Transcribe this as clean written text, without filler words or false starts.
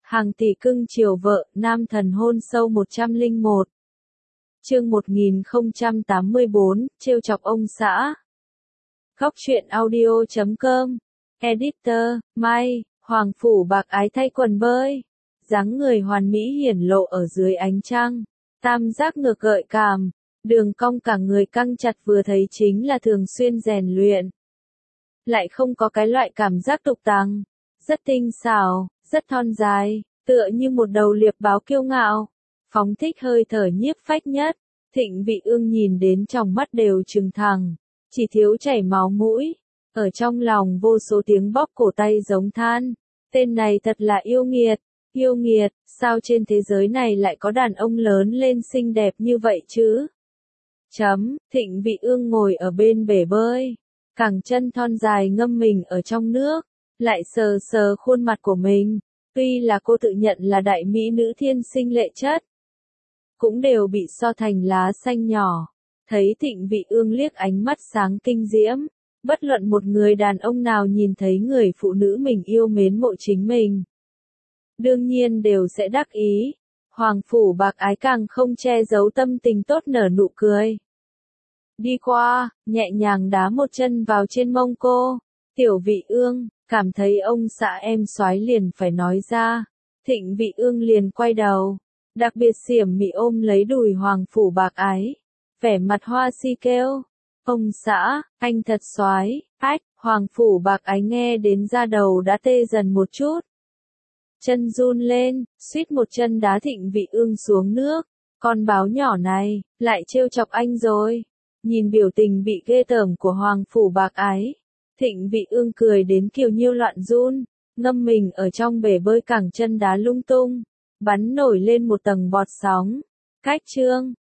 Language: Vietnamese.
Hàng tỷ cưng chiều vợ, nam thần hôn sâu 101. Chương 1084, trêu chọc ông xã. Góc truyện audio.com. Editor, Mai, Hoàng Phủ Bạc Ái thay quần bơi. Dáng người hoàn mỹ hiển lộ ở dưới ánh trăng. Tam giác ngược gợi cảm. Đường cong cả người căng chặt vừa thấy chính là thường xuyên rèn luyện. Lại không có cái loại cảm giác tục tằng. Rất tinh xảo, rất thon dài, tựa như một đầu liệp báo kiêu ngạo. Phóng thích hơi thở nhiếp phách nhất. Thịnh Vị Ương nhìn đến tròng mắt đều trừng thẳng. Chỉ thiếu chảy máu mũi. Ở trong lòng vô số tiếng bóp cổ tay giống than. Tên này thật là yêu nghiệt. Yêu nghiệt, sao trên thế giới này lại có đàn ông lớn lên xinh đẹp như vậy chứ? Thịnh Vị Ương ngồi ở bên bể bơi. Cẳng chân thon dài ngâm mình ở trong nước. Lại sờ sờ khuôn mặt của mình. Tuy là cô tự nhận là đại mỹ nữ thiên sinh lệ chất. Cũng đều bị so thành lá xanh nhỏ. Thấy Thịnh Vị Ương liếc ánh mắt sáng kinh diễm. Bất luận một người đàn ông nào nhìn thấy người phụ nữ mình yêu mến mộ chính mình. Đương nhiên đều sẽ đắc ý. Hoàng Phủ Bạc Ái càng không che giấu tâm tình tốt nở nụ cười. Đi qua, nhẹ nhàng đá một chân vào trên mông cô. Tiểu Vị Ương, cảm thấy ông xã em soái liền phải nói ra. Thịnh Vị Ương liền quay đầu. Đặc biệt xiểm mị ôm lấy đùi Hoàng Phủ Bạc Ái. Vẻ mặt hoa si kêu. Ông xã, anh thật soái. Ách, Hoàng Phủ Bạc Ái nghe đến da đầu đã tê dần một chút. Chân run lên, suýt một chân đá Thịnh Vị Ương xuống nước. Con báo nhỏ này, lại trêu chọc anh rồi. Nhìn biểu tình bị ghê tởm của Hoàng Phủ Bạc Ái. Thịnh Vị Ương cười đến kiều nhiêu loạn run. Ngâm mình ở trong bể bơi cẳng chân đá lung tung. Bắn nổi lên một tầng bọt sóng. Cách chương.